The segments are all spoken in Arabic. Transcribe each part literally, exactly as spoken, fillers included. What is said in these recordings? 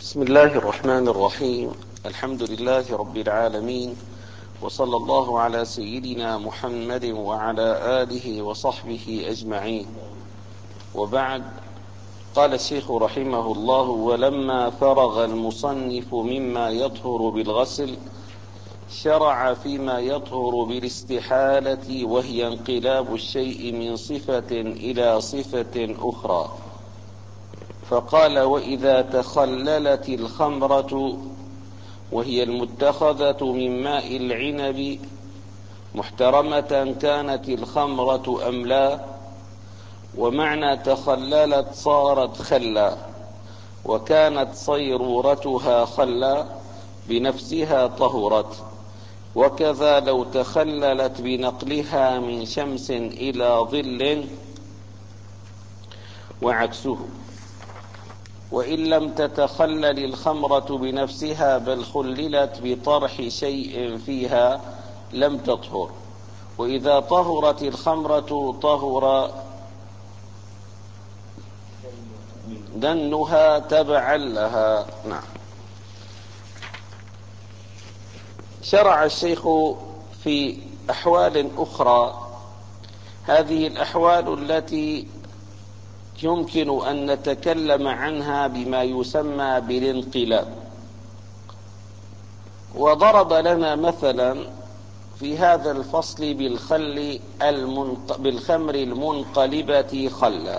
بسم الله الرحمن الرحيم. الحمد لله رب العالمين، وصلى الله على سيدنا محمد وعلى آله وصحبه أجمعين، وبعد. قال الشيخ رحمه الله: ولما فرغ المصنف مما يطهر بالغسل شرع فيما يطهر بالاستحالة، وهي انقلاب الشيء من صفة إلى صفة أخرى، فقال: وإذا تخللت الخمرة وهي المتخذة من ماء العنب محترمة كانت الخمرة أم لا؟ ومعنى تخللت صارت خلا، وكانت صيرورتها خلا بنفسها طهرت، وكذا لو تخللت بنقلها من شمس إلى ظل وعكسه. وإن لم تتخلل الخمرة بنفسها بل خللت بطرح شيء فيها لم تطهر، وإذا طهرت الخمرة طهر دنها تبعا لها. نعم. شرع الشيخ في أحوال أخرى، هذه الأحوال التي يمكن أن نتكلم عنها بما يسمى بالانقلاب، وضرب لنا مثلا في هذا الفصل بالخل المنق... بالخمر المنقلبة خلا.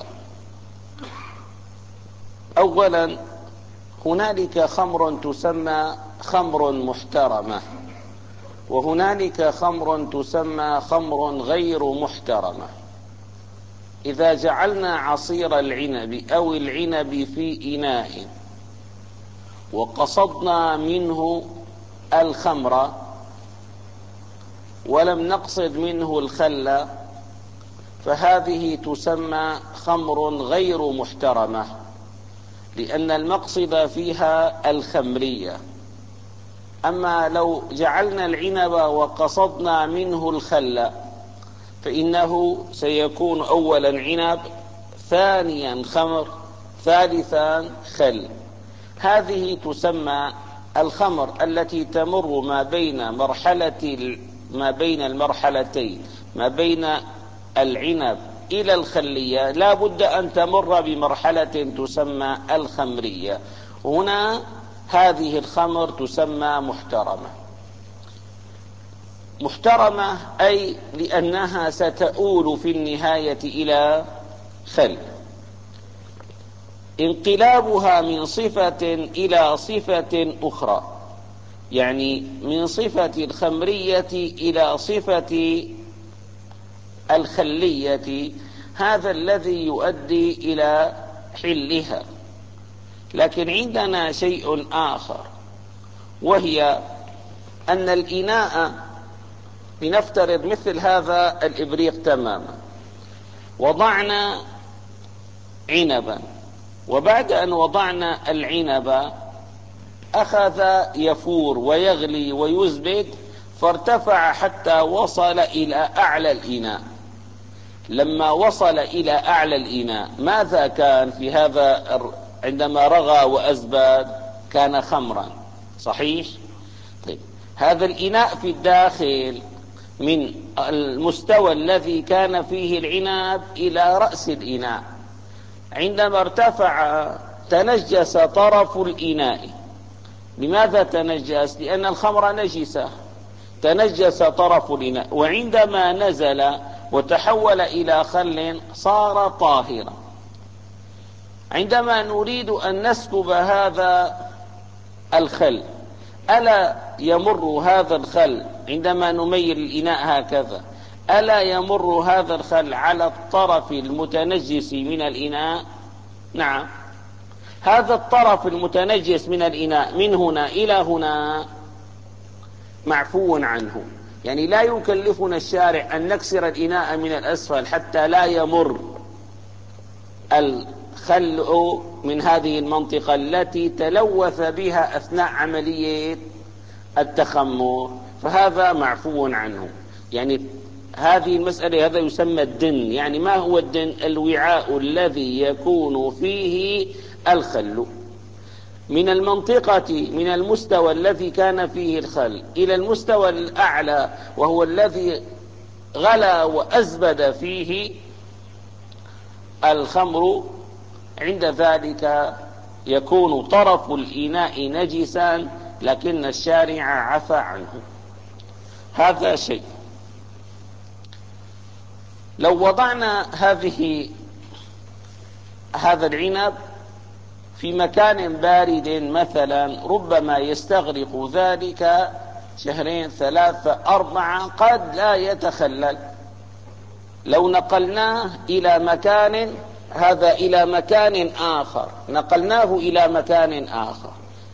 أولا، هنالك خمر تسمى خمر محترمة، وهنالك خمر تسمى خمر غير محترمة. إذا جعلنا عصير العنب أو العنب في إناء وقصدنا منه الخمر ولم نقصد منه الخل، فهذه تسمى خمر غير محترمة، لأن المقصد فيها الخمرية. أما لو جعلنا العنب وقصدنا منه الخل فإنه سيكون أولا عنب، ثانيا خمر، ثالثا خل. هذه تسمى الخمر التي تمر ما بين مرحلة ما بين المرحلتين، ما بين العنب إلى الخلية، لا بد أن تمر بمرحلة تسمى الخمرية. هنا هذه الخمر تسمى محترمة. محترمة أي لأنها ستؤول في النهاية إلى خل. انقلابها من صفة إلى صفة أخرى، يعني من صفة الخمرية إلى صفة الخلية، هذا الذي يؤدي إلى حلها. لكن عندنا شيء آخر، وهي أن الإناء، لنفترض مثل هذا الإبريق تماما، وضعنا عنبا، وبعد أن وضعنا العنب أخذ يفور ويغلي ويزبد، فارتفع حتى وصل إلى أعلى الإناء. لما وصل إلى أعلى الإناء ماذا كان في هذا؟ عندما رغى وأزبد كان خمرا، صحيح؟ طيب، هذا الإناء في الداخل من المستوى الذي كان فيه العنب إلى رأس الإناء، عندما ارتفع تنجس طرف الإناء. لماذا تنجس؟ لأن الخمر نجسة، تنجس طرف الإناء. وعندما نزل وتحول إلى خل صار طاهرا. عندما نريد أن نسكب هذا الخل، ألا يمر هذا الخل عندما نميل الإناء هكذا، ألا يمر هذا الخل على الطرف المتنجس من الإناء؟ نعم. هذا الطرف المتنجس من الإناء من هنا إلى هنا معفو عنه، يعني لا يكلفنا الشارع أن نكسر الإناء من الأسفل حتى لا يمر الخل من هذه المنطقة التي تلوث بها أثناء عملية التخمر، فهذا معفو عنه. يعني هذه المسألة، هذا يسمى الدن. يعني ما هو الدن؟ الوعاء الذي يكون فيه الخل. من المنطقة من المستوى الذي كان فيه الخل إلى المستوى الأعلى وهو الذي غلا وأزبد فيه الخمر، عند ذلك يكون طرف الإناء نجسا لكن الشارع عفى عنه. هذا شيء. لو وضعنا هذه هذا العنب في مكان بارد مثلا ربما يستغرق ذلك شهرين ثلاثة أربعة قد لا يتخلل. لو نقلناه إلى مكان هذا إلى مكان آخر، نقلناه إلى مكان آخر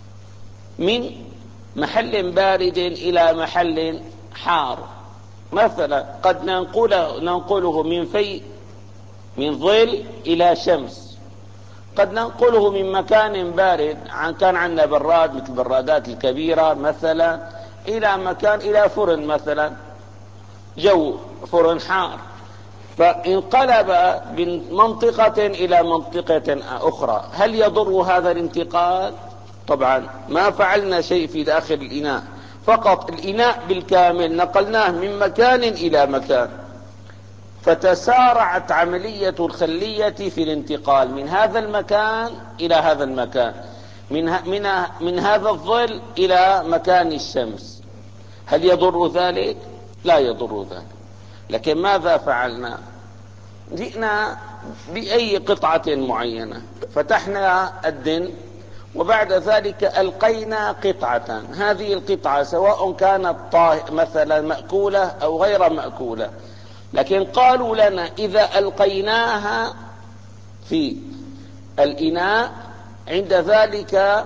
من محل بارد إلى محل حار مثلا، قد ننقله, ننقله من في من ظل إلى شمس، قد ننقله من مكان بارد عن كان عندنا براد مثل البرادات الكبيرة مثلا إلى مكان إلى فرن مثلا، جو فرن حار، فانقلب من منطقة إلى منطقة أخرى. هل يضر هذا الانتقال؟ طبعا ما فعلنا شيء في داخل الإناء، فقط الإناء بالكامل نقلناه من مكان إلى مكان، فتسارعت عملية الخلية في الانتقال من هذا المكان إلى هذا المكان، من, من, من هذا الظل إلى مكان الشمس. هل يضر ذلك؟ لا يضر ذلك. لكن ماذا فعلنا؟ جئنا بأي قطعة معينة، فتحنا الدن وبعد ذلك ألقينا قطعة، هذه القطعة سواء كانت مثلا مأكولة أو غير مأكولة، لكن قالوا لنا إذا ألقيناها في الإناء عند ذلك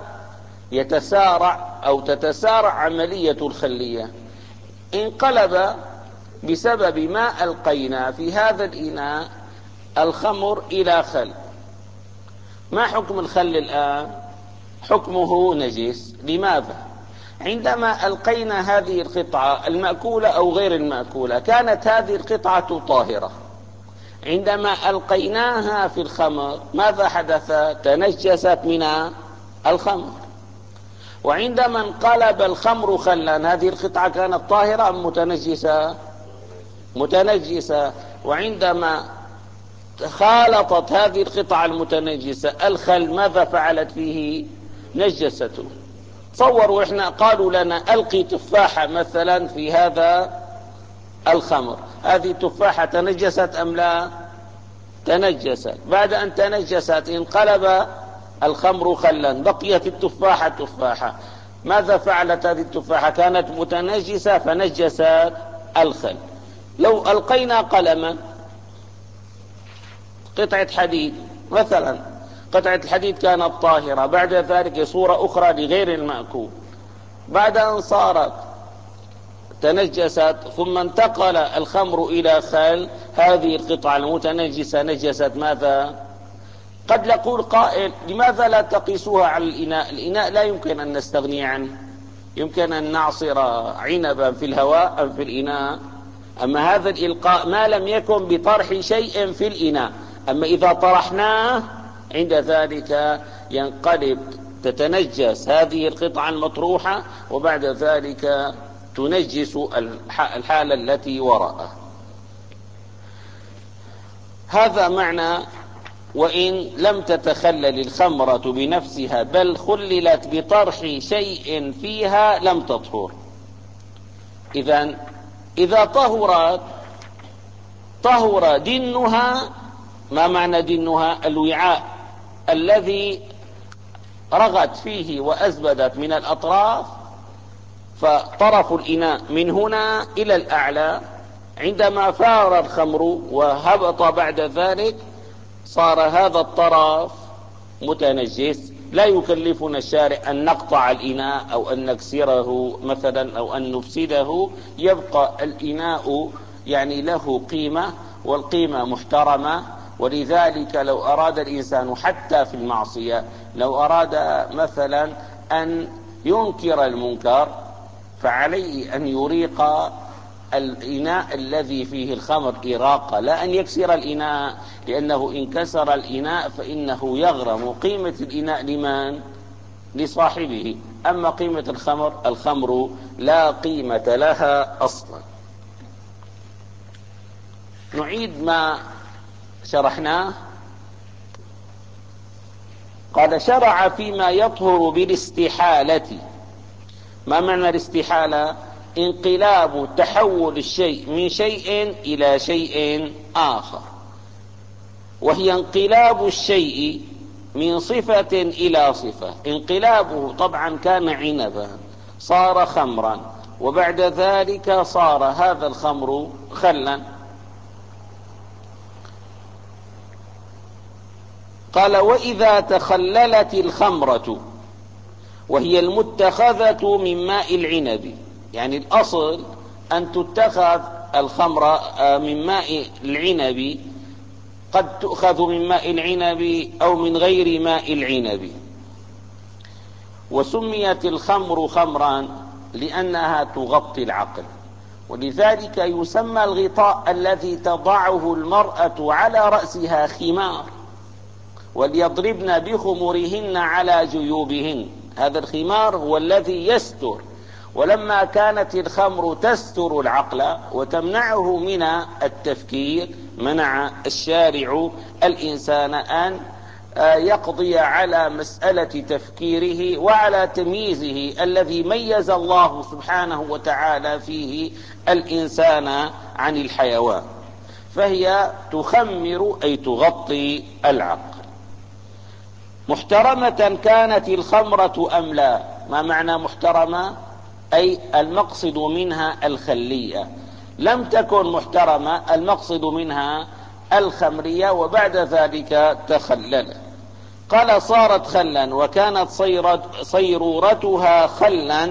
يتسارع أو تتسارع عملية الخلية، انقلب بسبب ما ألقينا في هذا الإناء الخمر إلى خل. ما حكم الخل الآن؟ حكمه نجس. لماذا؟ عندما ألقينا هذه القطعة المأكولة أو غير المأكولة كانت هذه القطعة طاهرة، عندما ألقيناها في الخمر ماذا حدث؟ تنجست من الخمر. وعندما انقلب الخمر خلا هذه القطعة كانت طاهرة أم متنجسة؟ متنجسة. وعندما خالطت هذه القطعة المتنجسة الخل ماذا فعلت فيه؟ نجسته. تصوروا احنا قالوا لنا ألقي تفاحة مثلا في هذا الخمر، هذه التفاحة تنجست أم لا؟ تنجست. بعد أن تنجست انقلب الخمر خلا، بقيت التفاحة تفاحة، ماذا فعلت هذه التفاحة؟ كانت متنجسة فنجست الخل. لو ألقينا قلما، قطعة حديد مثلا، قطعة الحديد كانت طاهرة، بعد ذلك صورة أخرى لغير المأكول، بعد أن صارت تنجست ثم انتقل الخمر إلى خل، هذه القطعة المتنجسة نجست ماذا؟ قد يقول قائل لماذا لا تقيسوها على الإناء؟ الإناء لا يمكن أن نستغني عنه، يمكن أن نعصر عنبا في الهواء أم في الإناء، أما هذا الإلقاء ما لم يكن بطرح شيء في الإناء، أما إذا طرحناه عند ذلك ينقلب، تتنجس هذه القطعة المطروحة وبعد ذلك تنجس الحالة التي وراءه. هذا معنى وإن لم تتخلل الخمرة بنفسها بل خللت بطرح شيء فيها لم تطهر. إذن إذا طهرت طهر دنها. ما معنى دنها؟ الوعاء الذي رغت فيه وأزبدت من الأطراف، فطرف الإناء من هنا إلى الأعلى عندما فار الخمر وهبط بعد ذلك صار هذا الطرف متنجس. لا يكلفنا الشارع أن نقطع الإناء أو أن نكسره مثلا أو أن نفسده، يبقى الإناء يعني له قيمة والقيمة محترمة. ولذلك لو أراد الإنسان حتى في المعصية، لو أراد مثلا أن ينكر المنكر فعليه أن يريق الإناء الذي فيه الخمر إراقة، لا أن يكسر الإناء، لأنه إن كسر الإناء فإنه يغرم قيمة الإناء لمن؟ لصاحبه. أما قيمة الخمر، الخمر لا قيمة لها أصلا. نعيد ما شرحناه. قال: شرع فيما يطهر بالاستحالة. ما معنى الاستحالة؟ انقلاب تحول الشيء من شيء إلى شيء آخر، وهي انقلاب الشيء من صفة إلى صفة. انقلابه طبعا كان عنبا صار خمرا، وبعد ذلك صار هذا الخمر خلا. قال: وإذا تخللت الخمرة، وهي المتخذة من ماء العنب، يعني الأصل أن تتخذ الخمر من ماء العنب، قد تؤخذ من ماء العنب أو من غير ماء العنب. وسميت الخمر خمرا لأنها تغطي العقل، ولذلك يسمى الغطاء الذي تضعه المرأة على رأسها خمار، وليضربن بخمرهن على جيوبهن. هذا الخمار هو الذي يستر. ولما كانت الخمر تستر العقل وتمنعه من التفكير، منع الشارع الإنسان أن يقضي على مسألة تفكيره وعلى تمييزه الذي ميز الله سبحانه وتعالى فيه الإنسان عن الحيوان، فهي تخمر أي تغطي العقل. محترمة كانت الخمرة أم لا؟ ما معنى محترمة؟ أي المقصد منها الخلية. لم تكن محترمة، المقصد منها الخمرية، وبعد ذلك تخلل. قال: صارت خلا، وكانت صيرورتها خلا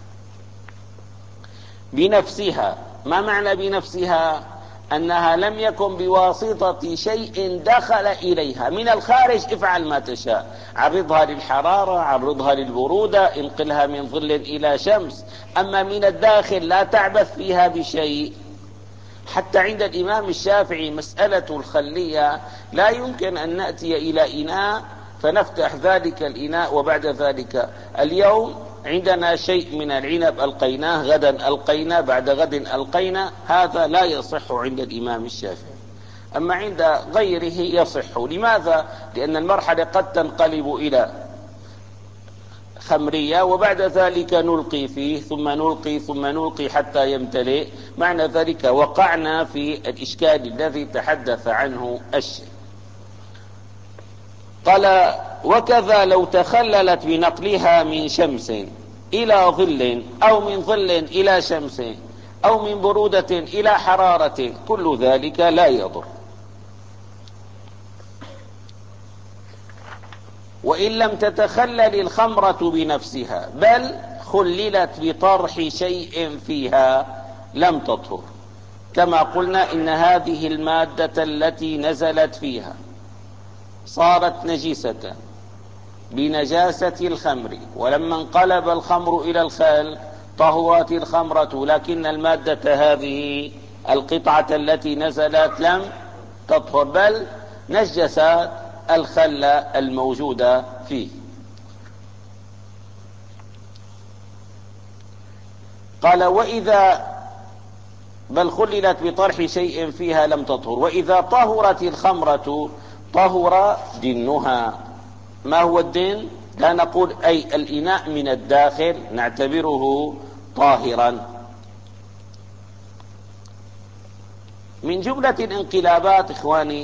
بنفسها. ما معنى بنفسها؟ أنها لم يكن بواسطة شيء دخل إليها من الخارج. افعل ما تشاء، عرضها للحرارة، عرضها للبرودة، انقلها من ظل إلى شمس. أما من الداخل لا تعبث فيها بشيء. حتى عند الإمام الشافعي مسألة الخلية لا يمكن أن نأتي إلى إناء فنفتح ذلك الإناء وبعد ذلك اليوم عندنا شيء من العنب ألقيناه، غدا ألقينا، بعد غد ألقينا. هذا لا يصح عند الإمام الشافعي، أما عند غيره يصح. لماذا؟ لأن المرحلة قد تنقلب إلى خمرية، وبعد ذلك نلقي فيه، ثم نلقي ثم نلقي حتى يمتلئ. معنى ذلك وقعنا في الإشكال الذي تحدث عنه الشيخ. قال: وكذا لو تخللت بنقلها من شمس إلى ظل، أو من ظل إلى شمس، أو من برودة إلى حرارة، كل ذلك لا يضر. وإن لم تتخلل الخمرة بنفسها، بل خللت بطرح شيء فيها، لم تطهر. كما قلنا إن هذه المادة التي نزلت فيها صارت نجسة بنجاسة الخمر، ولما انقلب الخمر إلى الخل طهرت الخمرة، لكن المادة هذه القطعة التي نزلت لم تطهر، بل نجست الخل الموجودة فيه. قال: وإذا بل خللت بطرح شيء فيها لم تطهر. وإذا طهرت الخمرة طهر دنها. ما هو الدن؟ لا نقول أي الإناء من الداخل، نعتبره طاهرا. من جملة الانقلابات إخواني،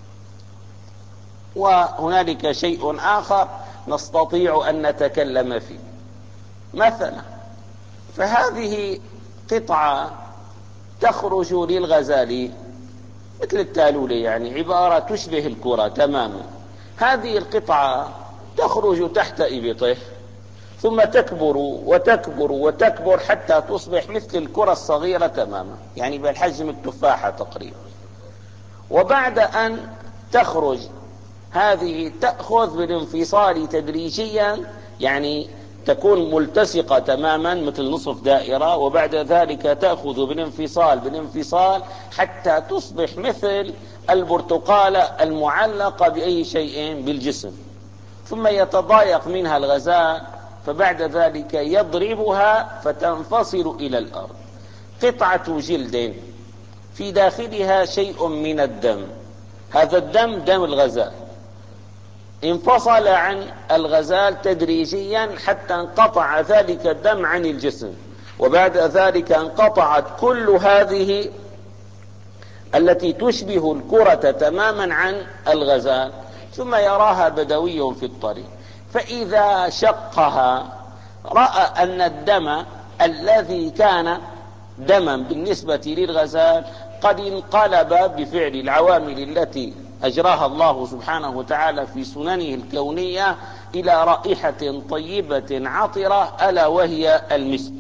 وهنالك شيء آخر نستطيع أن نتكلم فيه. مثلا فهذه قطعة تخرج للغزال مثل التالولة، يعني عبارة تشبه الكرة تماما. هذه القطعة تخرج تحت إبطه، ثم تكبر وتكبر وتكبر حتى تصبح مثل الكرة الصغيرة تماما، يعني بالحجم التفاحة تقريبا. وبعد أن تخرج هذه تأخذ بالانفصال تدريجيا، يعني تكون ملتصقة تماما مثل نصف دائرة، وبعد ذلك تأخذ بالانفصال بالانفصال حتى تصبح مثل البرتقالة المعلقة بأي شيء بالجسم. ثم يتضايق منها الغزال، فبعد ذلك يضربها فتنفصل إلى الأرض. قطعة جلد في داخلها شيء من الدم، هذا الدم دم الغزال، انفصل عن الغزال تدريجيا حتى انقطع ذلك الدم عن الجسم، وبعد ذلك انقطعت كل هذه التي تشبه الكرة تماما عن الغزال. ثم يراها بدوي في الطريق، فإذا شقها رأى أن الدم الذي كان دما بالنسبة للغزال قد انقلب بفعل العوامل التي أجراها الله سبحانه وتعالى في سننه الكونية إلى رائحة طيبة عطرة، ألا وهي المسك.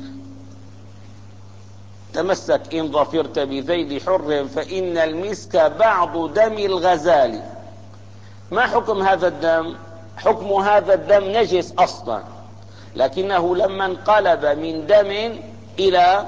تمسك إن ظفرت بذيل حر فإن المسك بعض دم الغزال. ما حكم هذا الدم؟ حكم هذا الدم نجس أصلا، لكنه لما انقلب من دم إلى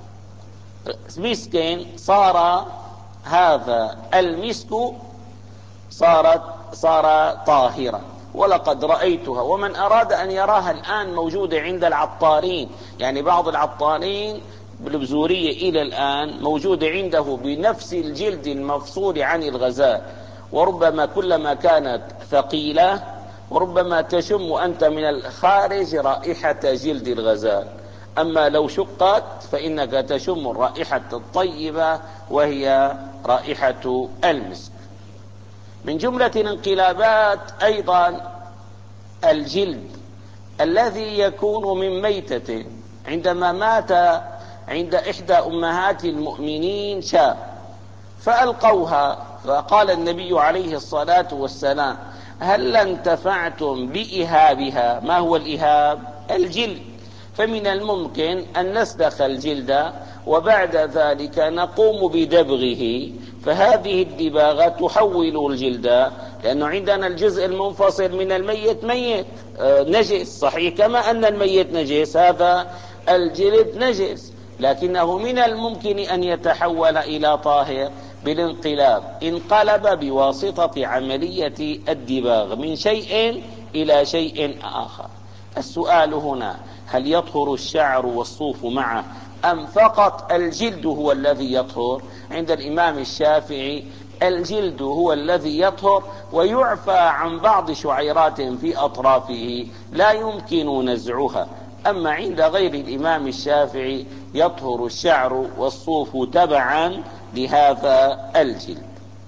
مسك صار هذا المسك صارت صار طاهرا. ولقد رأيتها، ومن أراد أن يراها الآن موجودة عند العطارين، يعني بعض العطارين بالبزورية إلى الآن موجودة عنده بنفس الجلد المفصول عن الغزال، وربما كلما كانت ثقيلة وربما تشم أنت من الخارج رائحة جلد الغزال، أما لو شقت فإنك تشم الرائحة الطيبة وهي رائحة المسك. من جملة الانقلابات أيضا الجلد الذي يكون من ميتة. عندما مات عند إحدى أمهات المؤمنين شاة فألقوها، فقال النبي عليه الصلاة والسلام: هل انتفعتم بإهابها؟ ما هو الإهاب؟ الجلد. فمن الممكن أن نسلخ الجلد وبعد ذلك نقوم بدبغه، فهذه الدباغة تحول الجلد، لأنه عندنا الجزء المنفصل من الميت ميت آه نجس صحيح، كما أن الميت نجس هذا الجلد نجس، لكنه من الممكن أن يتحول إلى طاهر بالانقلاب. انقلب بواسطة عملية الدباغ من شيء إلى شيء آخر. السؤال هنا: هل يطهر الشعر والصوف معه أم فقط الجلد هو الذي يطهر؟ عند الإمام الشافعي الجلد هو الذي يطهر، ويعفى عن بعض شعيرات في أطرافه لا يمكن نزعها. أما عند غير الإمام الشافعي يطهر الشعر والصوف تبعا لهذا الجلد.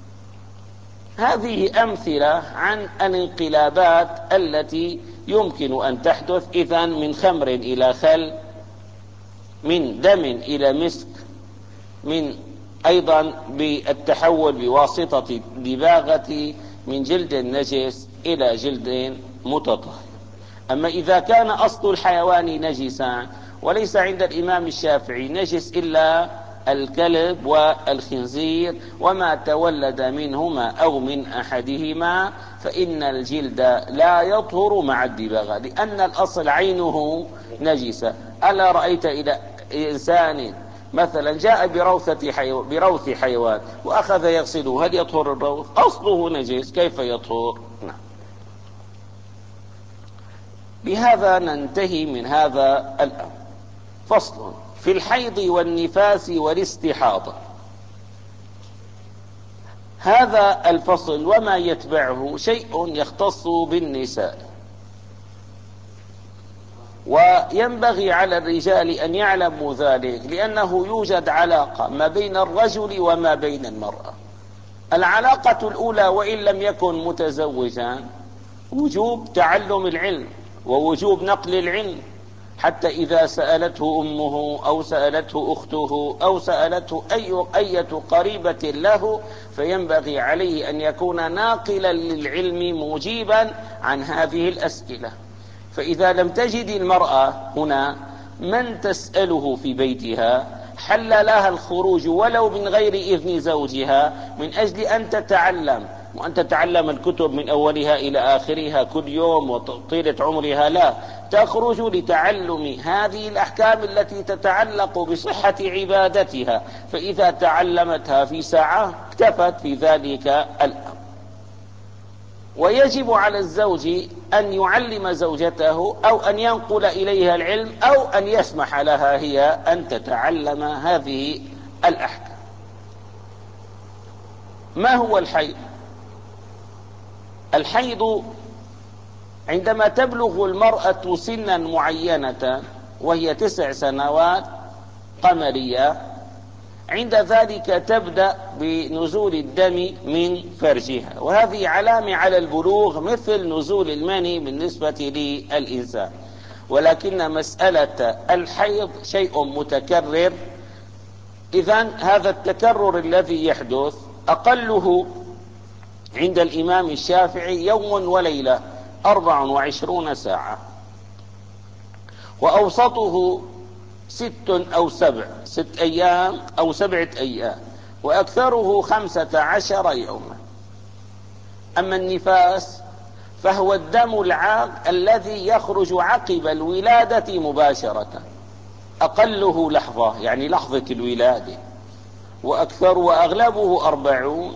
هذه أمثلة عن الانقلابات التي يمكن أن تحدث إذن: من خمر إلى خل، من دم إلى مسك، من أيضا بالتحول بواسطة دباغة من جلد نجس إلى جلد متطهر. أما إذا كان أصل الحيوان نجسا، وليس عند الإمام الشافعي نجس إلا الكلب والخنزير وما تولد منهما أو من أحدهما، فإن الجلد لا يطهر مع الدباغة، لأن الأصل عينه نجسة. ألا رأيت إلى إنسان مثلا جاء بروثة حيوان بروث حيوان وأخذ يغسله، هل يطهر الروث؟ أصله نجس، كيف يطهر؟ نعم. بهذا ننتهي من هذا الأمر. فصل في الحيض والنفاس والاستحاضة. هذا الفصل وما يتبعه شيء يختص بالنساء، وينبغي على الرجال أن يعلموا ذلك، لأنه يوجد علاقة ما بين الرجل وما بين المرأة. العلاقة الأولى وإن لم يكن متزوجا وجوب تعلم العلم ووجوب نقل العلم، حتى إذا سألته أمه أو سألته أخته أو سألته أي أية قريبة له فينبغي عليه أن يكون ناقلا للعلم مجيبا عن هذه الأسئلة. فإذا لم تجد المرأة هنا من تسأله في بيتها حل لها الخروج ولو من غير إذن زوجها من أجل أن تتعلم، وأن تتعلم الكتب من أولها إلى آخرها كل يوم وطيلة عمرها، لا، تخرج لتعلم هذه الأحكام التي تتعلق بصحة عبادتها، فإذا تعلمتها في ساعة اكتفت في ذلك الأمر. ويجب على الزوج أن يعلم زوجته أو أن ينقل إليها العلم أو أن يسمح لها هي أن تتعلم هذه الأحكام. ما هو الحيض؟ الحيض عندما تبلغ المرأة سنا معينة وهي تسع سنوات قمرية، عند ذلك تبدأ بنزول الدم من فرجها، وهذه علامة على البلوغ مثل نزول المني بالنسبة للإنسان. ولكن مسألة الحيض شيء متكرر، إذن هذا التكرر الذي يحدث أقله عند الإمام الشافعي يوم وليلة أربع وعشرون ساعة، وأوسطه ست أو سبع ست أيام أو سبعة أيام، وأكثره خمسة عشر يوما. أما النفاس فهو الدم العاق الذي يخرج عقب الولادة مباشرة، أقله لحظة يعني لحظة الولادة، وأكثر وأغلبه أربعون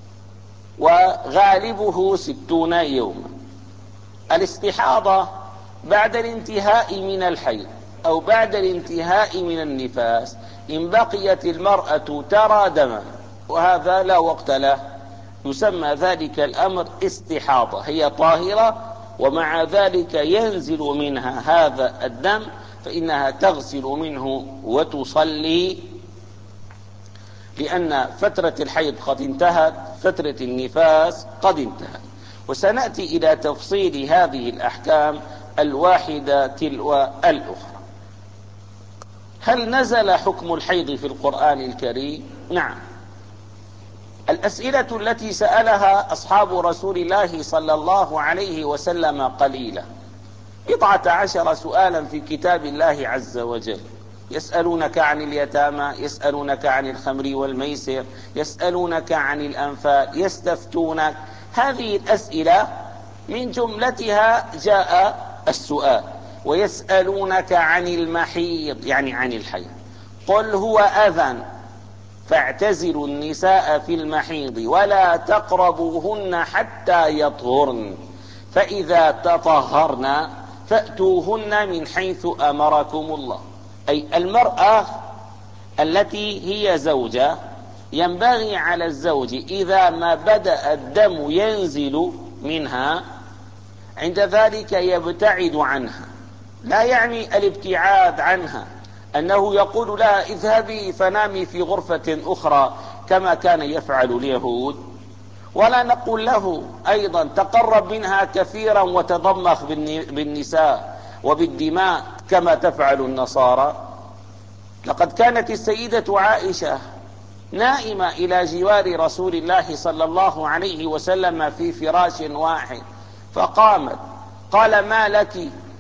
وغالبه ستون يوما. الاستحاضة بعد الانتهاء من الحيض أو بعد الانتهاء من النفاس إن بقيت المرأة ترى دما، وهذا لا وقت له، يسمى ذلك الأمر استحاضة، هي طاهرة ومع ذلك ينزل منها هذا الدم، فإنها تغسل منه وتصلي، لأن فترة الحيض قد انتهت، فترة النفاس قد انتهت. وسنأتي إلى تفصيل هذه الأحكام الواحدة تلو الأخرى. هل نزل حكم الحيض في القرآن الكريم؟ نعم. الأسئلة التي سألها أصحاب رسول الله صلى الله عليه وسلم قليلة، بضعة عشر سؤالا في كتاب الله عز وجل. يسألونك عن اليتامى، يسألونك عن الخمر والميسر، يسألونك عن الأنفال، يستفتونك. هذه الأسئلة من جملتها جاء السؤال ويسألونك عن المحيض يعني عن الحيض، قل هو أذى فاعتزلوا النساء في المحيض ولا تقربوهن حتى يطهرن فإذا تطهرن فأتوهن من حيث أمركم الله. أي المرأة التي هي زوجة ينبغي على الزوج إذا ما بدأ الدم ينزل منها عند ذلك يبتعد عنها. لا يعني الابتعاد عنها أنه يقول لها اذهبي فنامي في غرفة أخرى كما كان يفعل اليهود، ولا نقول له أيضا تقرب منها كثيرا وتضمخ بالنساء وبالدماء كما تفعل النصارى. لقد كانت السيدة عائشة نائمة إلى جوار رسول الله صلى الله عليه وسلم في فراش واحد، فقامت قال ما لك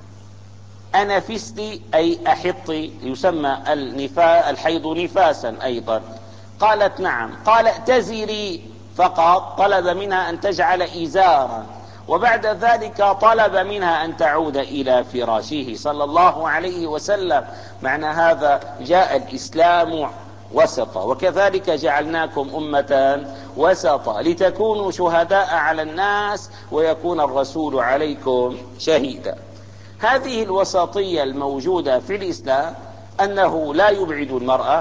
أنفست أي أحطي، يسمى النفاء الحيض نفاسا أيضا. قالت نعم. قال ائتزري فقط، طلب منها أن تجعل إزارا، وبعد ذلك طلب منها أن تعود إلى فراشه صلى الله عليه وسلم. معنى هذا جاء الإسلام وسطا، وكذلك جعلناكم أمة وسطا لتكونوا شهداء على الناس ويكون الرسول عليكم شهيدا. هذه الوسطية الموجودة في الإسلام أنه لا يبعد المرأة،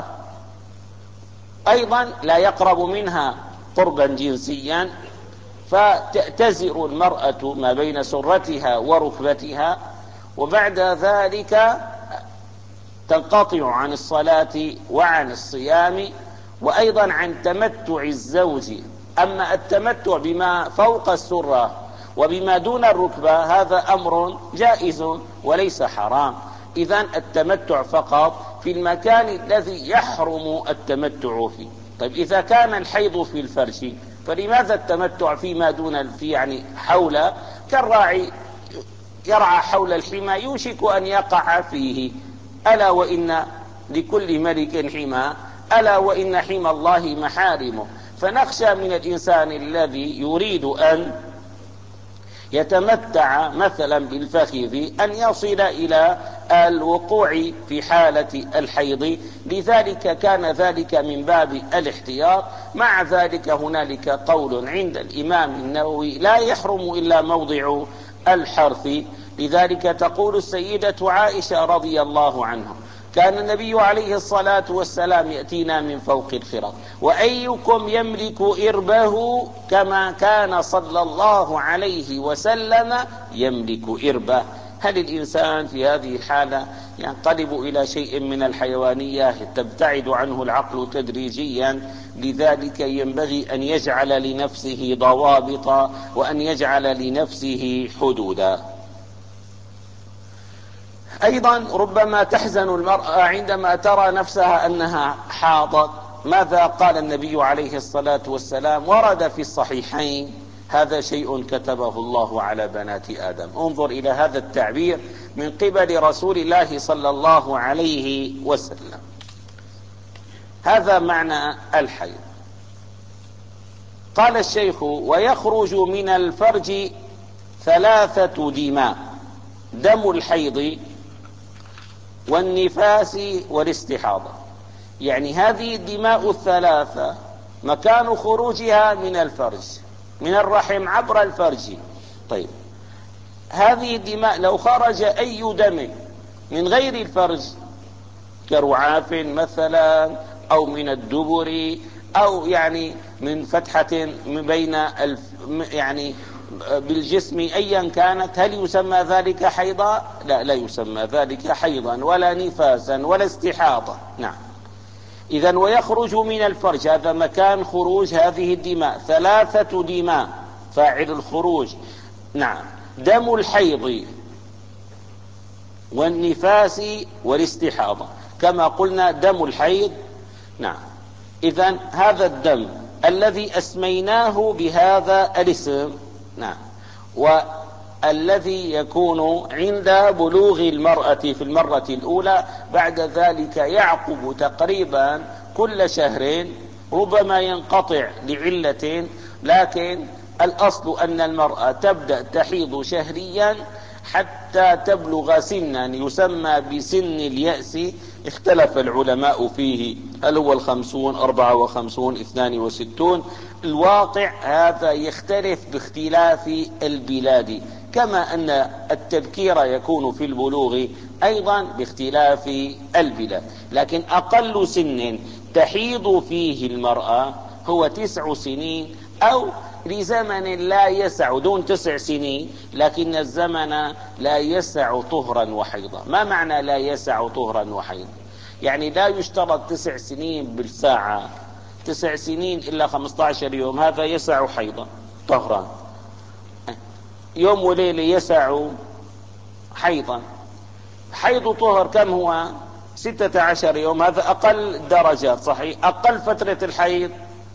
أيضا لا يقرب منها قربا جنسيا، فتأتزر المرأة ما بين سرتها وركبتها، وبعد ذلك تنقطع عن الصلاة وعن الصيام وأيضا عن تمتع الزوج. أما التمتع بما فوق السرة وبما دون الركبة هذا أمر جائز وليس حرام. إذن التمتع فقط في المكان الذي يحرم التمتع فيه. طيب إذا كان الحيض في الفرج فلماذا التمتع فيما دون في يعني حول، كالراعي يرعى حول الحمى يوشك أن يقع فيه. ألا وإن لكل ملك حمى، ألا وإن حمى الله محارمه. فنخشى من الإنسان الذي يريد أن يتمتع مثلا بالفخذ أن يصل إلى الوقوع في حالة الحيض، لذلك كان ذلك من باب الاحتياط. مع ذلك هنالك قول عند الإمام النووي لا يحرم إلا موضع الحرث، لذلك تقول السيدة عائشة رضي الله عنها كان النبي عليه الصلاة والسلام يأتينا من فوق الخراط وأيكم يملك إربه كما كان صلى الله عليه وسلم يملك إربه. هل الإنسان في هذه الحالة ينقلب إلى شيء من الحيوانية تبتعد عنه العقل تدريجيا؟ لذلك ينبغي أن يجعل لنفسه ضوابط وأن يجعل لنفسه حدودا. أيضا ربما تحزن المرأة عندما ترى نفسها أنها حاضت. ماذا قال النبي عليه الصلاة والسلام؟ ورد في الصحيحين: هذا شيء كتبه الله على بنات آدم. انظر إلى هذا التعبير من قبل رسول الله صلى الله عليه وسلم. هذا معنى الحيض. قال الشيخ: ويخرج من الفرج ثلاثة دماء: دم الحيض والنفاس والاستحاضة. يعني هذه الدماء الثلاثة مكان خروجها من الفرج، من الرحم عبر الفرج. طيب، هذه الدماء لو خرج أي دم من غير الفرج كرعاف مثلا أو من الدبر أو يعني من فتحة بين الف يعني بالجسم أيا كانت، هل يسمى ذلك حيضا؟ لا، لا يسمى ذلك حيضا ولا نفاسا ولا استحاضة. نعم. إذن ويخرج من الفرج، هذا مكان خروج هذه الدماء، ثلاثة دماء فاعل الخروج. نعم. دم الحيض والنفاس والاستحاضة. كما قلنا دم الحيض. نعم. إذن هذا الدم الذي أسميناه بهذا الاسم، نعم، والذي يكون عند بلوغ المرأة في المرة الأولى، بعد ذلك يعقب تقريبا كل شهرين، ربما ينقطع لعلة، لكن الأصل أن المرأة تبدأ تحيض شهريا حتى تبلغ سنا يسمى بسن اليأس. اختلف العلماء فيه، هل هو الخمسون، أربعة وخمسون، اثنان وستون. الواقع هذا يختلف باختلاف البلاد، كما أن التبكير يكون في البلوغ أيضا باختلاف البلاد. لكن أقل سن تحيض فيه المرأة هو تسع سنين، أو لزمن لا يسع دون تسع سنين، لكن الزمن لا يسع طهرا وحيضا. ما معنى لا يسع طهرا وحيضا؟ يعني لا يشترط تسع سنين بالساعة، تسع سنين إلا خمسة عشر يوم، هذا يسع حيضا طهرا. يوم وليلة يسع حيضا. حيض طهر كم هو؟ ستة عشر يوم، هذا أقل درجات. صحيح، أقل فترة الحيض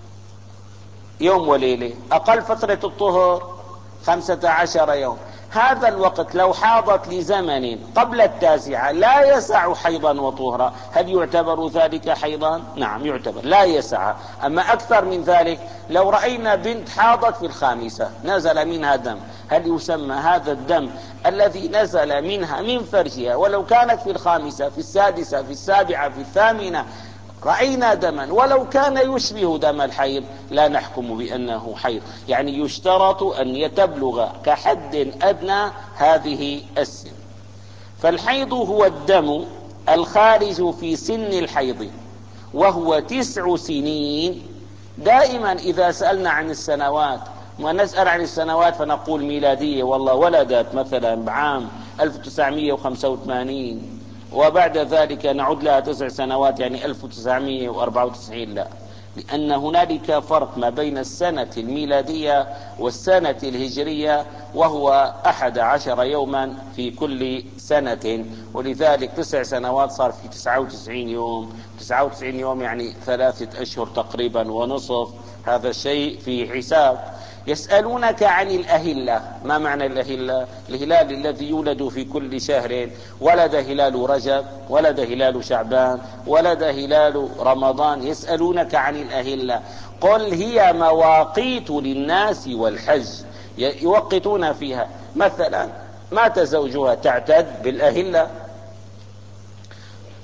يوم وليلة، أقل فترة الطهر خمسة عشر يوم. هذا الوقت لو حاضت لزمن قبل التاسعة لا يسع حيضا وطهرا، هل يعتبر ذلك حيضا؟ نعم يعتبر، لا يسع. أما أكثر من ذلك، لو رأينا بنت حاضت في الخامسة نزل منها دم، هل يسمى هذا الدم الذي نزل منها من فرجها ولو كانت في الخامسة، في السادسة، في السابعة، في الثامنة، رأينا دما ولو كان يشبه دم الحيض، لا نحكم بأنه حيض. يعني يشترط أن يتبلغ كحد أدنى هذه السن. فالحيض هو الدم الخارج في سن الحيض، وهو تسع سنين. دائما إذا سألنا عن السنوات ونسأل عن السنوات فنقول ميلادية، والله ولدت مثلا بعام ألف وتسعمائة وخمسة وثمانين، وبعد ذلك نعد لها تسع سنوات يعني ألف وتسعمائة وأربعة وتسعين. لا، لأن هنالك فرق ما بين السنة الميلادية والسنة الهجرية، وهو أحد عشر يوما في كل سنة، ولذلك تسع سنوات صار في تسعة وتسعين يوم. تسعة وتسعين يوم يعني ثلاثة أشهر تقريبا ونصف. هذا الشيء في حساب. يسألونك عن الأهلة. ما معنى الأهلة؟ الهلال الذي يولد في كل شهر. ولد هلال رجب، ولد هلال شعبان، ولد هلال رمضان. يسألونك عن الأهلة، قل هي مواقيت للناس والحج. يوقتون فيها. مثلا مات زوجها تعتد بالأهلة،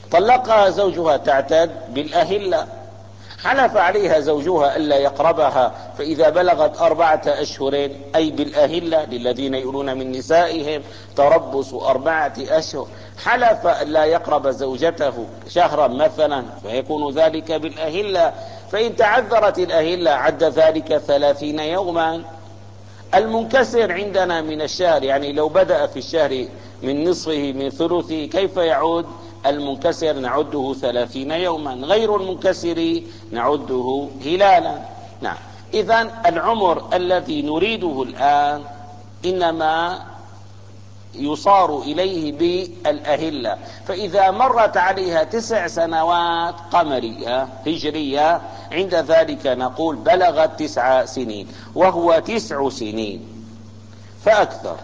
طلقها زوجها تعتد بالأهلة، حلف عليها زوجها ألا يقربها، فإذا بلغت أربعة أشهر أي بالأهلة للذين يؤلون من نسائهم تربص أربعة أشهر، حلف ألا يقرب زوجته شهرا مثلا فيكون ذلك بالأهلة، فإن تعذرت الأهلة عد ذلك ثلاثين يوما. المنكسر عندنا من الشهر، يعني لو بدأ في الشهر من نصفه من ثلثه كيف يعود؟ المنكسر نعده ثلاثين يوما، غير المنكسر نعده هلالا. نعم. إذن العمر الذي نريده الآن إنما يصار إليه بالأهلة، فإذا مرت عليها تسع سنوات قمرية هجرية عند ذلك نقول بلغت تسع سنين، وهو تسع سنين فأكثر.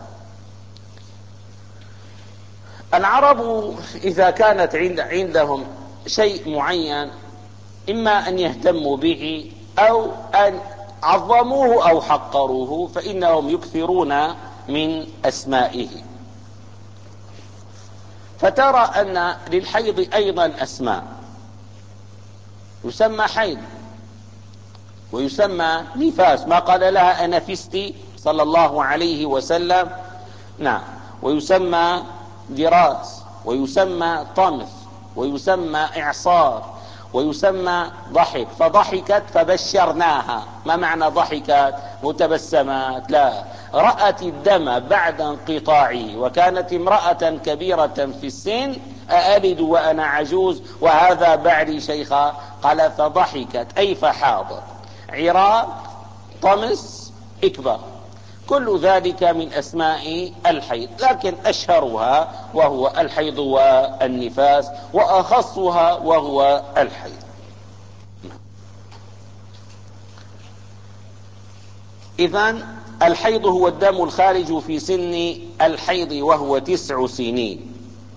العرب إذا كانت عند عندهم شيء معين إما أن يهتموا به أو أن عظموه أو حقروه فإنهم يكثرون من أسمائه. فترى أن للحيض أيضا أسماء، يسمى حيض ويسمى نفاس، ما قال لها أنفستي صلى الله عليه وسلم. نعم. ويسمى دراس، ويسمى طمث، ويسمى إعصار، ويسمى ضحك، فضحكت فبشرناها. ما معنى ضحكت؟ متبسمات؟ لا، رأت الدم بعد انقطاعه، وكانت امرأة كبيرة في السن، أألد وأنا عجوز وهذا بعلي شيخا؟ قال فضحكت أي فحاضت. عراق، طمس، إكبر، كل ذلك من أسماء الحيض، لكن أشهرها وهو الحيض والنفاس، وأخصها وهو الحيض. إذن الحيض هو الدم الخارج في سن الحيض وهو تسع سنين،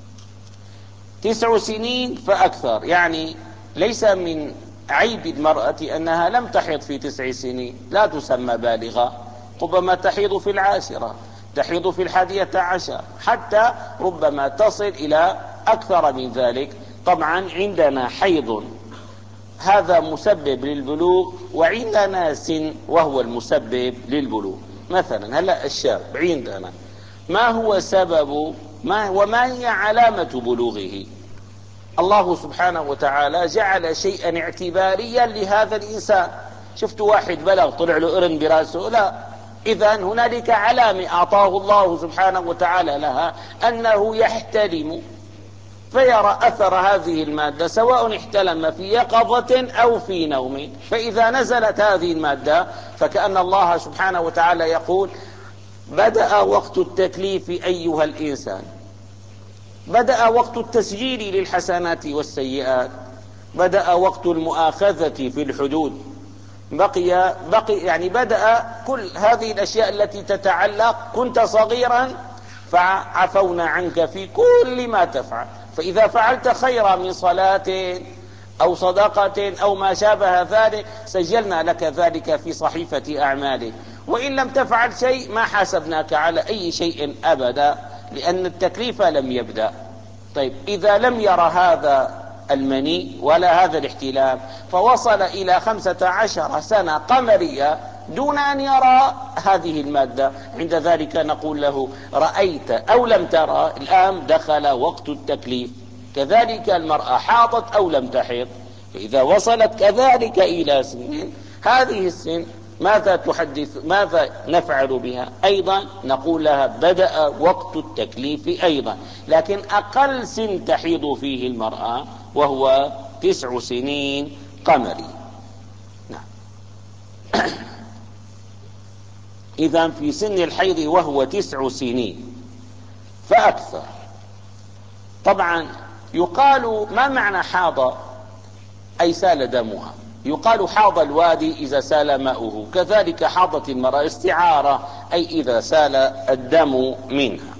تسع سنين فأكثر. يعني ليس من عيب المرأة أنها لم تحض في تسع سنين، لا تسمى بالغة، ربما تحيض في العاشرة، تحيض في الحادية عشر، حتى ربما تصل إلى أكثر من ذلك. طبعا عندنا حيض هذا مسبب للبلوغ، وعندنا سن وهو المسبب للبلوغ. مثلا هلا الشاب عندنا ما هو سبب ما وما هي علامة بلوغه؟ الله سبحانه وتعالى جعل شيئا اعتباريا لهذا الإنسان. شفت واحد بلغ طلع له قرن براسه؟ لا. إذن هنالك علامة أعطاه الله سبحانه وتعالى لها، أنه يحتلم فيرى أثر هذه المادة سواء احتلم في يقظة أو في نوم، فإذا نزلت هذه المادة فكأن الله سبحانه وتعالى يقول بدأ وقت التكليف أيها الإنسان، بدأ وقت التسجيل للحسنات والسيئات، بدأ وقت المؤاخذة في الحدود، بقي بقي يعني بدأ كل هذه الأشياء التي تتعلق. كنت صغيرا فعفونا عنك في كل ما تفعل، فإذا فعلت خيرا من صلاة أو صدقة أو ما شابه ذلك سجلنا لك ذلك في صحيفة أعمالك، وإن لم تفعل شيء ما حاسبناك على أي شيء أبدا، لأن التكليف لم يبدأ. طيب إذا لم يرى هذا المني ولا هذا الاحتلام فوصل إلى خمسة عشر سنة قمرية دون أن يرى هذه المادة، عند ذلك نقول له رأيت أو لم ترى، الآن دخل وقت التكليف. كذلك المرأة حاضت أو لم تحض، فإذا وصلت كذلك إلى سن، هذه السن ماذا تحدث ماذا نفعل بها؟ أيضا نقول لها بدأ وقت التكليف أيضا، لكن أقل سن تحيض فيه المرأة وهو تسع سنين قمري. نعم. إذن في سن الحيض وهو تسع سنين فأكثر. طبعا يقال ما معنى حاض؟ أي سال دمها، يقال حاض الوادي إذا سال ماؤه، كذلك حاضت المرأة استعارة أي إذا سال الدم منها.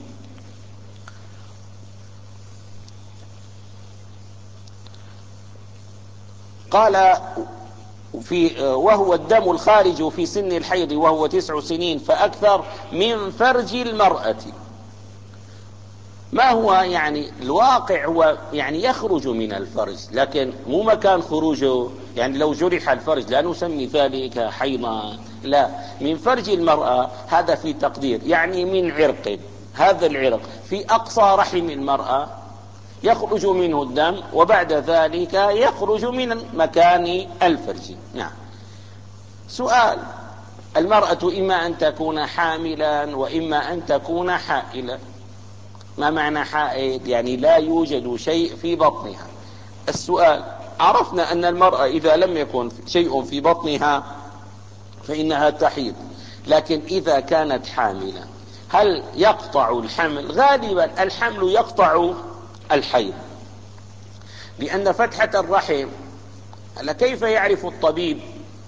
قال في وهو الدم الخارج في سن الحيض وهو تسع سنين فأكثر من فرج المرأة. ما هو يعني الواقع هو يعني يخرج من الفرج، لكن مو مكان خروجه. يعني لو جرح الفرج لا نسمي ذلك حيضا، لا، من فرج المرأة هذا في تقدير، يعني من عرق، هذا العرق في أقصى رحم المرأة يخرج منه الدم، وبعد ذلك يخرج من مكان الفرج. نعم. سؤال: المرأة إما أن تكون حاملا وإما أن تكون حائلا. ما معنى حائض؟ يعني لا يوجد شيء في بطنها. السؤال: عرفنا أن المرأة إذا لم يكن شيء في بطنها فإنها تحيض، لكن إذا كانت حاملة هل يقطع الحمل؟ غالبا الحمل يقطع الحيض، لأن فتحة الرحم، هلا كيف يعرف الطبيب؟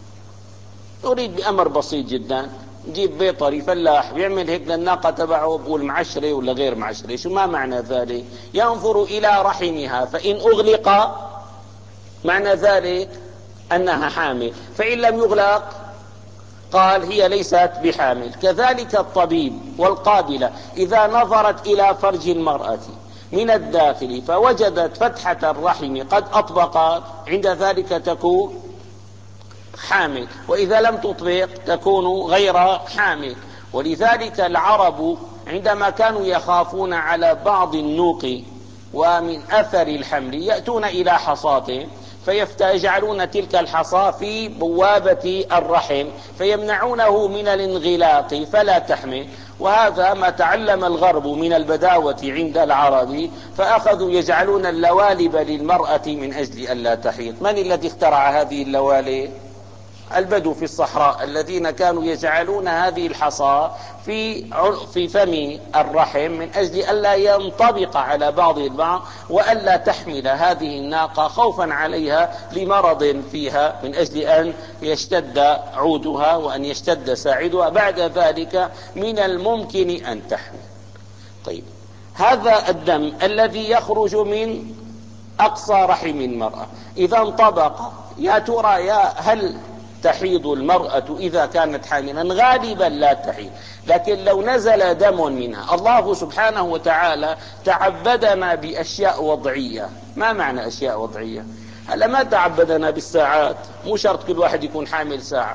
يريد بأمر بسيط جدا، نجيب بيطري فلاح بيعمل هيك للناقة تبعه، بقول معشرة ولا غير معشرة. شو ما معنى ذلك؟ ينظر إلى رحمها، فإن أغلق معنى ذلك أنها حامل، فإن لم يغلق قال هي ليست بحامل. كذلك الطبيب والقابلة إذا نظرت إلى فرج المرأة من الداخل فوجدت فتحة الرحم قد أطبقت، عند ذلك تكون حامل، وإذا لم تطبق تكون غير حامل. ولذلك العرب عندما كانوا يخافون على بعض النوق ومن أثر الحمل يأتون إلى حصاة فيجعلون تلك الحصاة في بوابة الرحم فيمنعونه من الانغلاق فلا تحمل. وهذا ما تعلم الغرب من البداوة عند العرب، فأخذوا يجعلون اللوالب للمرأة من أجل ألا تحيض. من الذي اخترع هذه اللوالب؟ البدو في الصحراء الذين كانوا يجعلون هذه الحصى في في فم الرحم من أجل ألا ينطبق على بعض البعض وألا تحمل هذه الناقة خوفا عليها لمرض فيها، من أجل أن يشتد عودها وأن يشتد ساعدها، بعد ذلك من الممكن أن تحمل. طيب، هذا الدم الذي يخرج من أقصى رحم المرأة إذا انطبق، يا ترى يا هل تحيض المرأة إذا كانت حاملا؟ غالبا لا تحيض، لكن لو نزل دم منها، الله سبحانه وتعالى تعبدنا بأشياء وضعية. ما معنى أشياء وضعية؟ هلا ما تعبدنا بالساعات، مو شرط كل واحد يكون حامل ساعة.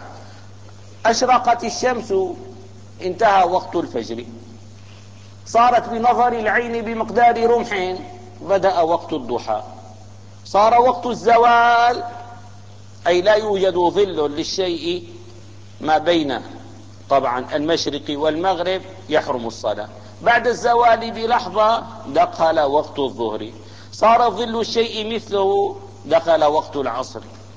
أشرقت الشمس انتهى وقت الفجر، صارت بنظر العين بمقدار رمح بدأ وقت الضحى، صار وقت الزوال، أي لا يوجد ظل للشيء ما بين طبعا المشرق والمغرب يحرم الصلاة. بعد الزوال بلحظة دخل وقت الظهر، صار ظل الشيء مثله دخل وقت العصر.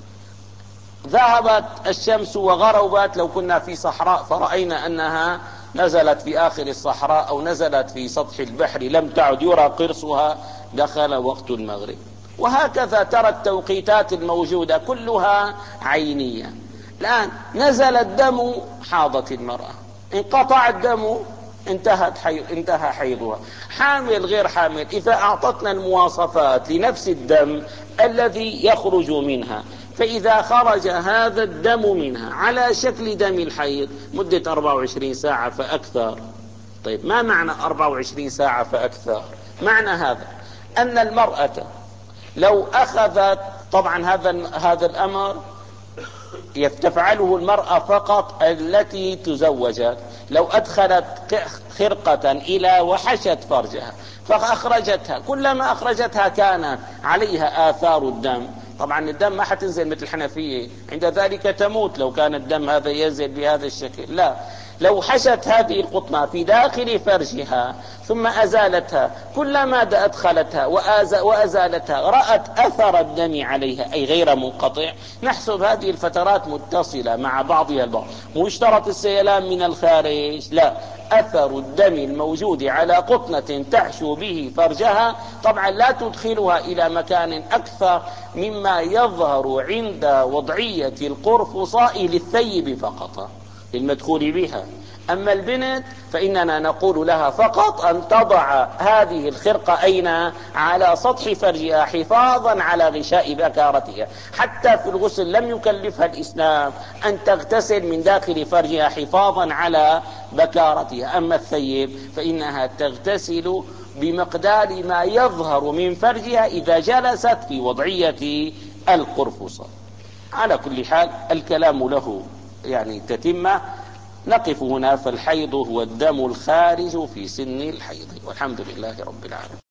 ذهبت الشمس وغربت، لو كنا في صحراء فرأينا أنها نزلت في آخر الصحراء أو نزلت في سطح البحر لم تعد يرى قرصها، دخل وقت المغرب. وهكذا ترى التوقيتات الموجودة كلها عينية. الآن نزل الدم حاضت المرأة، انقطع الدم انتهت حي... انتهى حيضها. حامل غير حامل، إذا أعطتنا المواصفات لنفس الدم الذي يخرج منها، فإذا خرج هذا الدم منها على شكل دم الحيض مدة أربعة وعشرين ساعة فأكثر. طيب، ما معنى أربعة وعشرين ساعة فأكثر؟ معنى هذا أن المرأة لو أخذت، طبعا هذا هذا الأمر تفعله المرأة فقط التي تزوجت، لو أدخلت خرقة إلى وحشت فرجها فأخرجتها، كلما أخرجتها كانت عليها آثار الدم. طبعا الدم ما حتنزل مثل الحنفية، عند ذلك تموت لو كان الدم هذا ينزل بهذا الشكل. لا، لو حشت هذه القطنة في داخل فرجها ثم أزالتها، كلما أدخلتها وأزالتها رأت أثر الدم عليها أي غير منقطع، نحسب هذه الفترات متصلة مع بعضها البعض. مو اشترط السيلان من الخارج، لا، أثر الدم الموجود على قطنة تحشو به فرجها طبعا لا تدخلها إلى مكان أكثر مما يظهر عند وضعية القرفصاء للثيب فقط للمدخول بها. أما البنت فإننا نقول لها فقط أن تضع هذه الخرقة أين؟ على سطح فرجها حفاظا على غشاء بكارتها. حتى في الغسل لم يكلفها الإسلام أن تغتسل من داخل فرجها حفاظا على بكارتها. أما الثيب فإنها تغتسل بمقدار ما يظهر من فرجها إذا جلست في وضعية القرفصة. على كل حال الكلام له يعني تتمة. نقف هنا. فالحيض هو الدم الخارج في سن الحيض، والحمد لله رب العالمين.